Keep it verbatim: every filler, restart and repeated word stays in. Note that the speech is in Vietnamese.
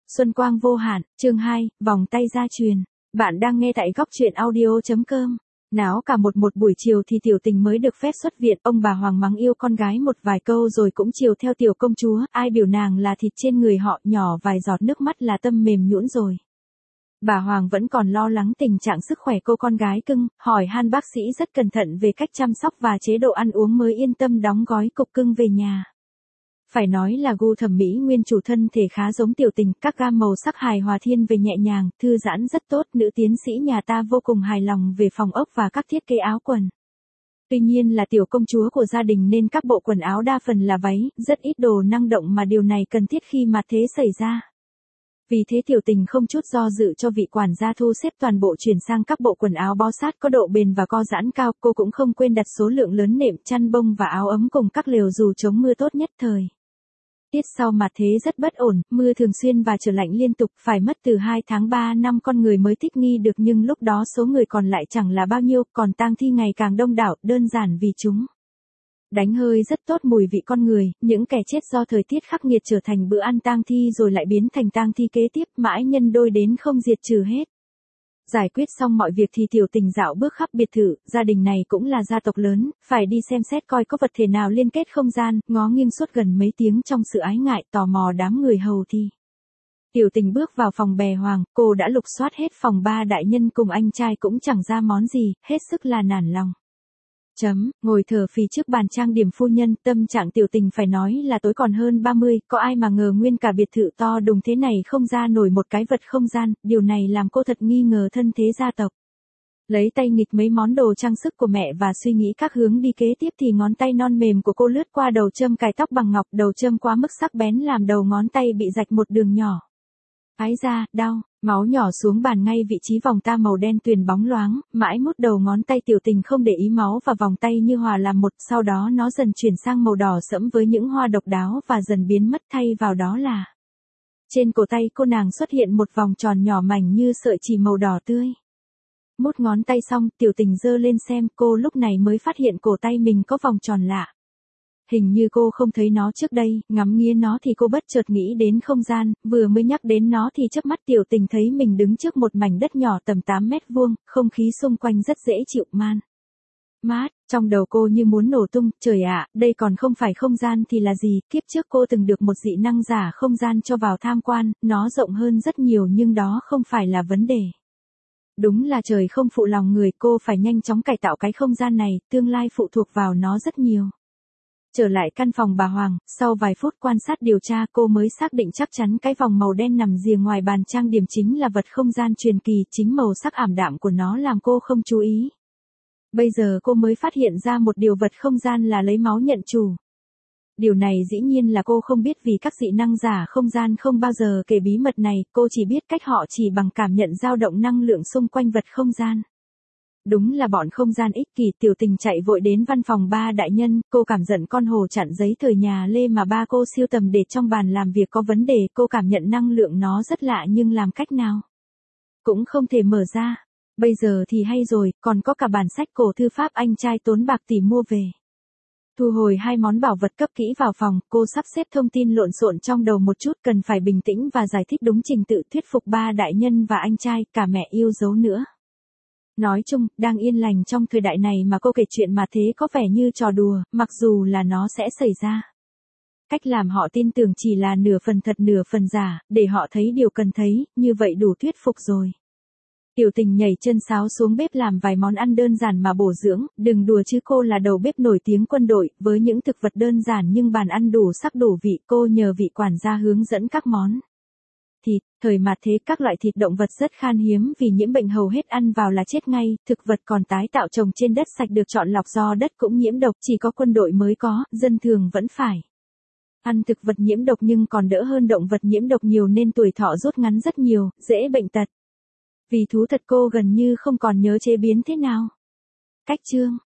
Xuân quang vô hạn, chương hai, vòng tay gia truyền. Bạn đang nghe tại góc truyện audio chấm com. Náo cả một một buổi chiều thì Tiểu Tình mới được phép xuất viện, ông bà Hoàng mắng yêu con gái một vài câu rồi cũng chiều theo tiểu công chúa, ai biểu nàng là thịt trên người họ, nhỏ vài giọt nước mắt là tâm mềm nhũn rồi. Bà Hoàng vẫn còn lo lắng tình trạng sức khỏe cô con gái cưng, hỏi han bác sĩ rất cẩn thận về cách chăm sóc và chế độ ăn uống mới yên tâm đóng gói cục cưng về nhà. Phải nói là gu thẩm mỹ nguyên chủ thân thể khá giống Tiểu Tình, các gam màu sắc hài hòa thiên về nhẹ nhàng, thư giãn rất tốt, nữ tiến sĩ nhà ta vô cùng hài lòng về phòng ốc và các thiết kế áo quần. Tuy nhiên là tiểu công chúa của gia đình nên các bộ quần áo đa phần là váy, rất ít đồ năng động mà điều này cần thiết khi mà thế xảy ra. Vì thế Tiểu Tình không chút do dự cho vị quản gia thu xếp toàn bộ chuyển sang các bộ quần áo bó sát có độ bền và co giãn cao, cô cũng không quên đặt số lượng lớn nệm chăn bông và áo ấm cùng các lều dù chống mưa tốt nhất thời. Tiết sau mà thế rất bất ổn, mưa thường xuyên và trở lạnh liên tục, phải mất từ hai tháng ba năm con người mới thích nghi được, nhưng lúc đó số người còn lại chẳng là bao nhiêu, còn tang thi ngày càng đông đảo, đơn giản vì chúng đánh hơi rất tốt mùi vị con người, những kẻ chết do thời tiết khắc nghiệt trở thành bữa ăn tang thi rồi lại biến thành tang thi kế tiếp, mãi nhân đôi đến không diệt trừ hết. Giải quyết xong mọi việc thì Tiểu Tình dạo bước khắp biệt thự, gia đình này cũng là gia tộc lớn, phải đi xem xét coi có vật thể nào liên kết không gian, ngó nghiêng suốt gần mấy tiếng trong sự ái ngại tò mò đám người hầu thì. Tiểu Tình bước vào phòng bè Hoàng, cô đã lục soát hết phòng ba đại nhân cùng anh trai cũng chẳng ra món gì, hết sức là nản lòng. Chấm, ngồi thở phì trước bàn trang điểm phu nhân, tâm trạng Tiểu Tình phải nói là tối còn hơn ba mươi, có ai mà ngờ nguyên cả biệt thự to đùng thế này không ra nổi một cái vật không gian, điều này làm cô thật nghi ngờ thân thế gia tộc. Lấy tay nghịch mấy món đồ trang sức của mẹ và suy nghĩ các hướng đi kế tiếp thì ngón tay non mềm của cô lướt qua đầu châm cài tóc bằng ngọc, đầu châm quá mức sắc bén làm đầu ngón tay bị rạch một đường nhỏ. Ái da, đau, máu nhỏ xuống bàn ngay vị trí vòng ta màu đen tuyền bóng loáng, mãi mút đầu ngón tay Tiểu Tình không để ý máu và vòng tay như hòa làm một, sau đó nó dần chuyển sang màu đỏ sẫm với những hoa độc đáo và dần biến mất, thay vào đó là trên cổ tay cô nàng xuất hiện một vòng tròn nhỏ mảnh như sợi chỉ màu đỏ tươi. Mút ngón tay xong, Tiểu Tình giơ lên xem, cô lúc này mới phát hiện cổ tay mình có vòng tròn lạ. Hình như cô không thấy nó trước đây, ngắm nghía nó thì cô bất chợt nghĩ đến không gian, vừa mới nhắc đến nó thì chớp mắt Tiểu Tình thấy mình đứng trước một mảnh đất nhỏ tầm tám mét vuông, không khí xung quanh rất dễ chịu, man mát, trong đầu cô như muốn nổ tung, trời ạ, đây còn không phải không gian thì là gì, kiếp trước cô từng được một dị năng giả không gian cho vào tham quan, nó rộng hơn rất nhiều nhưng đó không phải là vấn đề. Đúng là trời không phụ lòng người, cô phải nhanh chóng cải tạo cái không gian này, tương lai phụ thuộc vào nó rất nhiều. Trở lại căn phòng bà Hoàng, sau vài phút quan sát điều tra cô mới xác định chắc chắn cái vòng màu đen nằm rìa ngoài bàn trang điểm chính là vật không gian truyền kỳ, chính màu sắc ảm đạm của nó làm cô không chú ý. Bây giờ cô mới phát hiện ra một điều, vật không gian là lấy máu nhận chủ. Điều này dĩ nhiên là cô không biết vì các dị năng giả không gian không bao giờ kể bí mật này, cô chỉ biết cách họ chỉ bằng cảm nhận dao động năng lượng xung quanh vật không gian. Đúng là bọn không gian ích kỷ. Tiểu Tình chạy vội đến văn phòng ba đại nhân, cô cảm giận con hồ chặn giấy thời nhà Lê mà ba cô siêu tầm để trong bàn làm việc có vấn đề, cô cảm nhận năng lượng nó rất lạ nhưng làm cách nào cũng không thể mở ra. Bây giờ thì hay rồi, còn có cả bản sách cổ thư pháp anh trai tốn bạc tỷ mua về. Thu hồi hai món bảo vật cấp kỹ vào phòng, cô sắp xếp thông tin lộn xộn trong đầu một chút, cần phải bình tĩnh và giải thích đúng trình tự, thuyết phục ba đại nhân và anh trai, cả mẹ yêu dấu nữa. Nói chung, đang yên lành trong thời đại này mà cô kể chuyện mà thế có vẻ như trò đùa, mặc dù là nó sẽ xảy ra. Cách làm họ tin tưởng chỉ là nửa phần thật nửa phần giả, để họ thấy điều cần thấy, như vậy đủ thuyết phục rồi. Tiểu Tình nhảy chân sáo xuống bếp làm vài món ăn đơn giản mà bổ dưỡng, đừng đùa chứ cô là đầu bếp nổi tiếng quân đội, với những thực vật đơn giản nhưng bàn ăn đủ sắc đủ vị, cô nhờ vị quản gia hướng dẫn các món. Thịt, thời mạt thế các loại thịt động vật rất khan hiếm vì nhiễm bệnh hầu hết ăn vào là chết ngay, thực vật còn tái tạo trồng trên đất sạch được chọn lọc do đất cũng nhiễm độc, chỉ có quân đội mới có, dân thường vẫn phải ăn thực vật nhiễm độc nhưng còn đỡ hơn động vật nhiễm độc nhiều nên tuổi thọ rút ngắn rất nhiều, dễ bệnh tật. Vì thú thật cô gần như không còn nhớ chế biến thế nào. Cách chương